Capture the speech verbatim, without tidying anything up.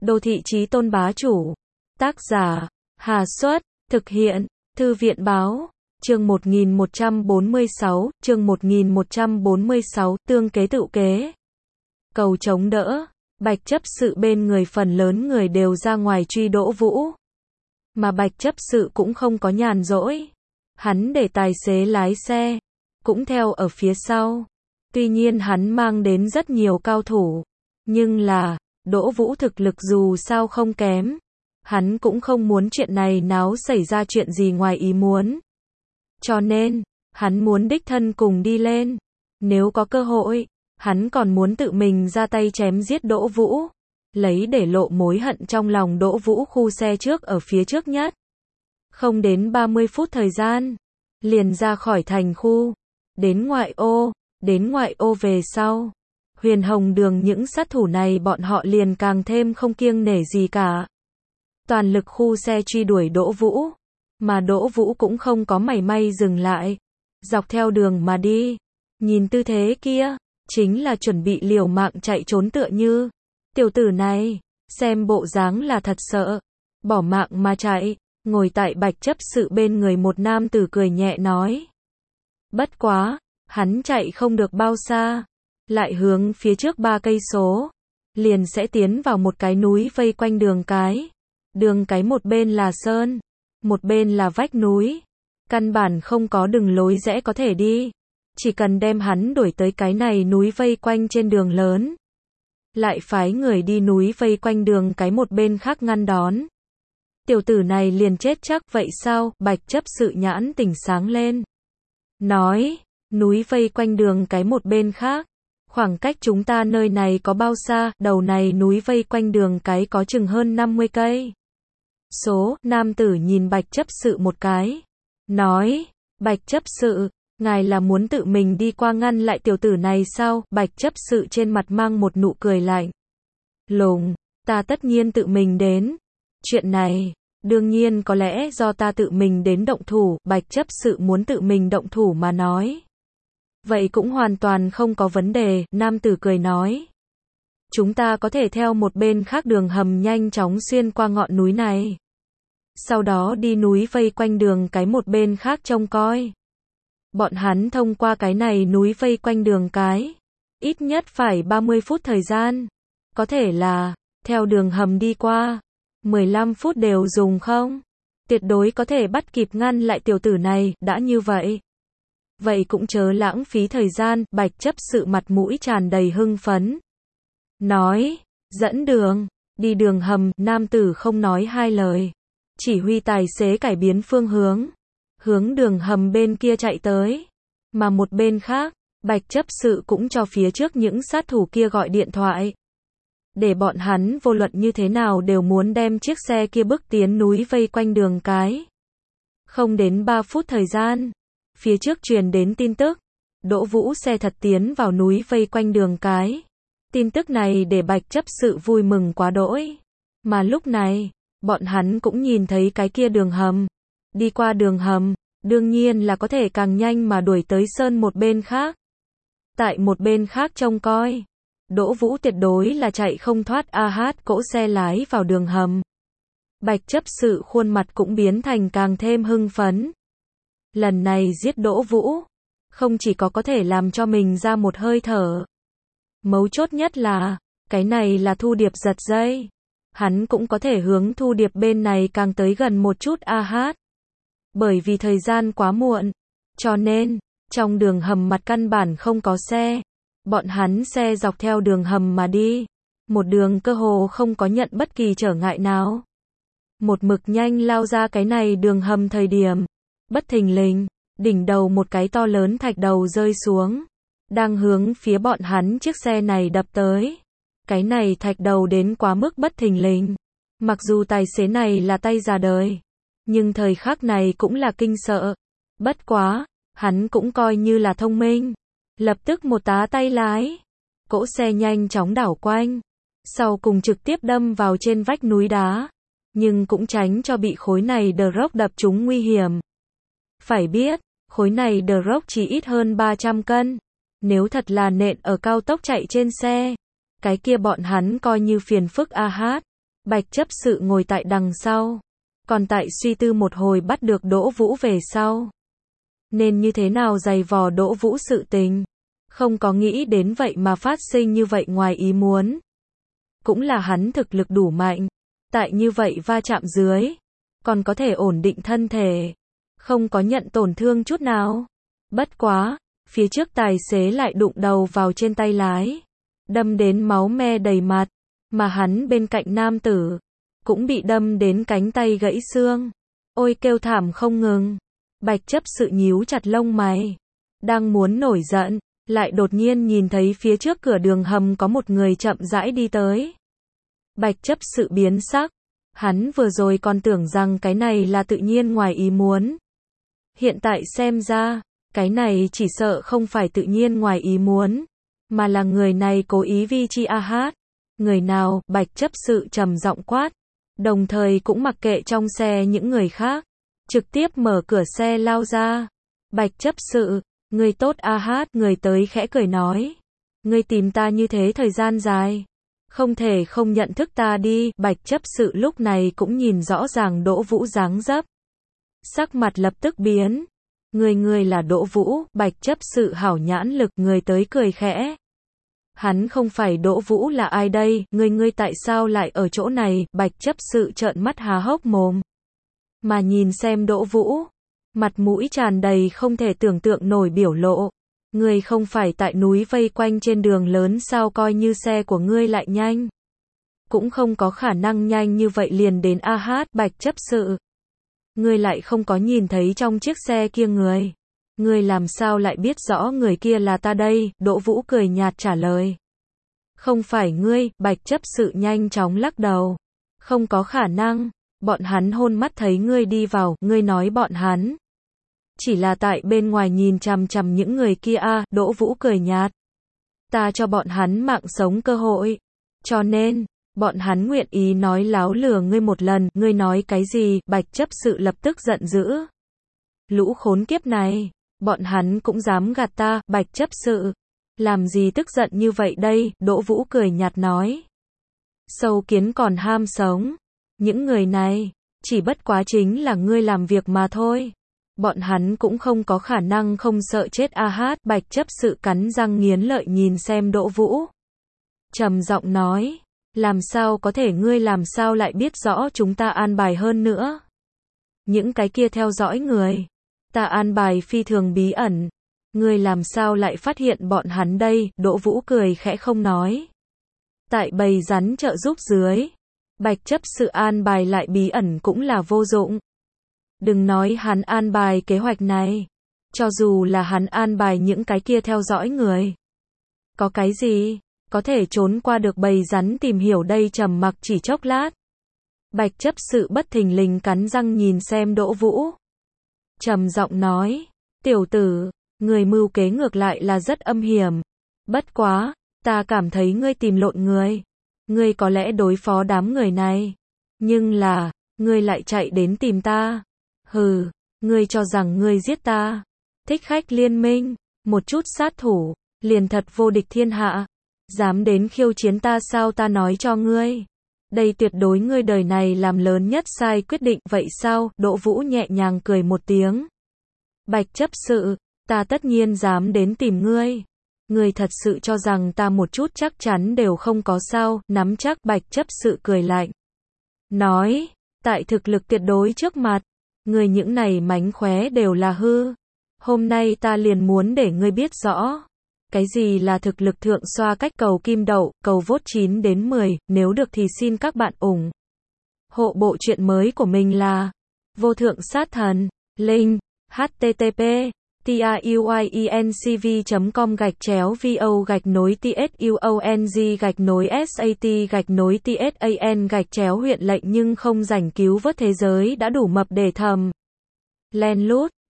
Đô thị chí tôn bá chủ. Tác giả, Hà Xuất, thực hiện, Thư viện Báo. Chương một nghìn một trăm bốn mươi sáu, chương một nghìn một trăm bốn mươi sáu, tương kế tựu kế. Cầu chống đỡ, Bạch chấp sự bên người phần lớn người đều ra ngoài truy Đỗ Vũ. Mà Bạch chấp sự cũng không có nhàn rỗi. Hắn để tài xế lái xe, cũng theo ở phía sau. Tuy nhiên hắn mang đến rất nhiều cao thủ. Nhưng là, Đỗ Vũ thực lực dù sao không kém. Hắn cũng không muốn chuyện này náo xảy ra chuyện gì ngoài ý muốn. Cho nên, hắn muốn đích thân cùng đi lên. Nếu có cơ hội, hắn còn muốn tự mình ra tay chém giết Đỗ Vũ. Lấy để lộ mối hận trong lòng Đỗ Vũ. Khu xe trước ở phía trước nhất. Không đến ba mươi phút thời gian, liền ra khỏi thành khu. Đến ngoại ô, đến ngoại ô về sau. Huyền Hồng Đường những sát thủ này bọn họ liền càng thêm không kiêng nể gì cả. Toàn lực khu xe truy đuổi Đỗ Vũ. Mà Đỗ Vũ cũng không có mảy may dừng lại. Dọc theo đường mà đi. Nhìn tư thế kia, chính là chuẩn bị liều mạng chạy trốn tựa như. Tiểu tử này, xem bộ dáng là thật sợ. Bỏ mạng mà chạy. Ngồi tại Bạch chấp sự bên người một nam tử cười nhẹ nói. Bất quá, hắn chạy không được bao xa. Lại hướng phía trước ba cây số. Liền sẽ tiến vào một cái núi vây quanh đường cái. Đường cái một bên là sơn, một bên là vách núi. Căn bản không có đường lối rẽ có thể đi. Chỉ cần đem hắn đuổi tới cái này núi vây quanh trên đường lớn. Lại phái người đi núi vây quanh đường cái một bên khác ngăn đón. Tiểu tử này liền chết chắc vậy sao? Bạch chấp sự nhãn tỉnh sáng lên. Nói, núi vây quanh đường cái một bên khác. Khoảng cách chúng ta nơi này có bao xa? Đầu này núi vây quanh đường cái có chừng hơn năm mươi cây. Số, nam tử nhìn Bạch chấp sự một cái. Nói, Bạch chấp sự, ngài là muốn tự mình đi qua ngăn lại tiểu tử này sao? Bạch chấp sự trên mặt mang một nụ cười lạnh. Lùng, ta tất nhiên tự mình đến. Chuyện này, đương nhiên có lẽ do ta tự mình đến động thủ. Bạch chấp sự muốn tự mình động thủ mà nói. Vậy cũng hoàn toàn không có vấn đề, nam tử cười nói. Chúng ta có thể theo một bên khác đường hầm nhanh chóng xuyên qua ngọn núi này. Sau đó đi núi vây quanh đường cái một bên khác trông coi. Bọn hắn thông qua cái này núi vây quanh đường cái. Ít nhất phải ba mươi phút thời gian. Có thể là, theo đường hầm đi qua. mười lăm phút đều dùng không? Tuyệt đối có thể bắt kịp ngăn lại tiểu tử này, đã như vậy. Vậy cũng chớ lãng phí thời gian, Bạch chấp sự mặt mũi tràn đầy hưng phấn. Nói, dẫn đường, đi đường hầm, nam tử không nói hai lời. Chỉ huy tài xế cải biến phương hướng. Hướng đường hầm bên kia chạy tới. Mà một bên khác, Bạch chấp sự cũng cho phía trước những sát thủ kia gọi điện thoại. Để bọn hắn vô luận như thế nào đều muốn đem chiếc xe kia bước tiến núi vây quanh đường cái. Không đến ba phút thời gian. Phía trước truyền đến tin tức. Đỗ Vũ xe thật tiến vào núi vây quanh đường cái. Tin tức này để Bạch chấp sự vui mừng quá đỗi. Mà lúc này, bọn hắn cũng nhìn thấy cái kia đường hầm. Đi qua đường hầm, đương nhiên là có thể càng nhanh mà đuổi tới sơn một bên khác. Tại một bên khác trông coi. Đỗ Vũ tuyệt đối là chạy không thoát a hát cỗ xe lái vào đường hầm. Bạch chấp sự khuôn mặt cũng biến thành càng thêm hưng phấn. Lần này giết Đỗ Vũ, không chỉ có có thể làm cho mình ra một hơi thở. Mấu chốt nhất là, cái này là Thu Điệp giật dây. Hắn cũng có thể hướng Thu Điệp bên này càng tới gần một chút a hát. Bởi vì thời gian quá muộn, cho nên, trong đường hầm mặt căn bản không có xe. Bọn hắn xe dọc theo đường hầm mà đi. Một đường cơ hồ không có nhận bất kỳ trở ngại nào. Một mực nhanh lao ra cái này đường hầm thời điểm. Bất thình lình, đỉnh đầu một cái to lớn thạch đầu rơi xuống. Đang hướng phía bọn hắn chiếc xe này đập tới. Cái này thạch đầu đến quá mức bất thình lình. Mặc dù tài xế này là tay già đời. Nhưng thời khắc này cũng là kinh sợ. Bất quá, hắn cũng coi như là thông minh. Lập tức một tá tay lái. Cỗ xe nhanh chóng đảo quanh. Sau cùng trực tiếp đâm vào trên vách núi đá. Nhưng cũng tránh cho bị khối này đờ rốc đập trúng nguy hiểm. Phải biết, khối này đờ rốc chỉ ít hơn ba trăm cân. Nếu thật là nện ở cao tốc chạy trên xe. Cái kia bọn hắn coi như phiền phức a hát. Bạch chấp sự ngồi tại đằng sau. Còn tại suy tư một hồi bắt được Đỗ Vũ về sau. Nên như thế nào giày vò Đỗ Vũ sự tình. Không có nghĩ đến vậy mà phát sinh như vậy ngoài ý muốn. Cũng là hắn thực lực đủ mạnh. Tại như vậy va chạm dưới. Còn có thể ổn định thân thể. Không có nhận tổn thương chút nào. Bất quá, phía trước tài xế lại đụng đầu vào trên tay lái. Đâm đến máu me đầy mặt. Mà hắn bên cạnh nam tử. Cũng bị đâm đến cánh tay gãy xương. Ôi kêu thảm không ngừng. Bạch chấp sự nhíu chặt lông mày. Đang muốn nổi giận. Lại đột nhiên nhìn thấy phía trước cửa đường hầm có một người chậm rãi đi tới. Bạch chấp sự biến sắc. Hắn vừa rồi còn tưởng rằng cái này là tự nhiên ngoài ý muốn. Hiện tại xem ra, cái này chỉ sợ không phải tự nhiên ngoài ý muốn, mà là người này cố ý vi chi a hát. Người nào? Bạch chấp sự trầm giọng quát, đồng thời cũng mặc kệ trong xe những người khác, trực tiếp mở cửa xe lao ra. Bạch chấp sự, người tốt a hát, người tới khẽ cười nói, người tìm ta như thế thời gian dài, không thể không nhận thức ta đi. Bạch chấp sự lúc này cũng nhìn rõ ràng Đỗ Vũ dáng dấp, sắc mặt lập tức biến. Người người là Đỗ Vũ. Bạch chấp sự hảo nhãn lực. Người tới cười khẽ, hắn không phải Đỗ Vũ là ai đây? Người ngươi tại sao lại ở chỗ này? Bạch chấp sự trợn mắt há hốc mồm mà nhìn xem Đỗ Vũ, mặt mũi tràn đầy không thể tưởng tượng nổi biểu lộ. Ngươi không phải tại núi vây quanh trên đường lớn sao? Coi như xe của ngươi lại nhanh, cũng không có khả năng nhanh như vậy liền đến a hát. Bạch chấp sự, ngươi lại không có nhìn thấy trong chiếc xe kia người. Ngươi làm sao lại biết rõ người kia là ta đây? Đỗ Vũ cười nhạt trả lời. Không phải ngươi. Bạch chấp sự nhanh chóng lắc đầu. Không có khả năng. Bọn hắn hôn mắt thấy ngươi đi vào. Ngươi nói bọn hắn chỉ là tại bên ngoài nhìn chằm chằm những người kia à? Đỗ Vũ cười nhạt. Ta cho bọn hắn mạng sống cơ hội, cho nên bọn hắn nguyện ý nói láo lừa ngươi một lần. Ngươi nói cái gì? Bạch chấp sự lập tức giận dữ. Lũ khốn kiếp này, bọn hắn cũng dám gạt ta. Bạch chấp sự, làm gì tức giận như vậy đây? Đỗ Vũ cười nhạt nói. Sâu kiến còn ham sống. Những người này, chỉ bất quá chính là ngươi làm việc mà thôi. Bọn hắn cũng không có khả năng không sợ chết a hát. Bạch chấp sự cắn răng nghiến lợi nhìn xem Đỗ Vũ, trầm giọng nói. Làm sao có thể? Ngươi làm sao lại biết rõ chúng ta an bài? Hơn nữa, những cái kia theo dõi người, ta an bài phi thường bí ẩn. Ngươi làm sao lại phát hiện bọn hắn đây? Đỗ Vũ cười khẽ không nói. Tại bầy rắn trợ giúp dưới, Bạch chấp sự an bài lại bí ẩn cũng là vô dụng. Đừng nói hắn an bài kế hoạch này, cho dù là hắn an bài những cái kia theo dõi người, có cái gì có thể trốn qua được bầy rắn tìm hiểu đây? Trầm mặc chỉ chốc lát, Bạch chấp sự bất thình lình cắn răng nhìn xem Đỗ Vũ, trầm giọng nói, tiểu tử, người mưu kế ngược lại là rất âm hiểm. Bất quá, ta cảm thấy ngươi tìm lộn người. Ngươi có lẽ đối phó đám người này, nhưng là, ngươi lại chạy đến tìm ta. Hừ, ngươi cho rằng ngươi giết ta, thích khách liên minh, một chút sát thủ, liền thật vô địch thiên hạ. Dám đến khiêu chiến ta sao? Ta nói cho ngươi, đây tuyệt đối ngươi đời này làm lớn nhất sai quyết định. Vậy sao? Đỗ Vũ nhẹ nhàng cười một tiếng. Bạch chấp sự, ta tất nhiên dám đến tìm ngươi. Ngươi thật sự cho rằng ta một chút chắc chắn đều không có sao? Nắm chắc. Bạch chấp sự cười lạnh, nói, tại thực lực tuyệt đối trước mặt, ngươi những này mánh khóe đều là hư. Hôm nay ta liền muốn để ngươi biết rõ, cái gì là thực lực. Thượng xoa cách cầu kim đậu, cầu vote chín đến mười, nếu được thì xin các bạn ủng hộ bộ truyện mới của mình là Vô Thượng Sát Thần. Link http tiuyencv chấm com gạch chéo vo gạch nối tsuong gạch nối sat gạch nối tsan gạch chéo huyện lệnh nhưng không rảnh cứu vớt thế giới đã đủ mập để thầm len lút.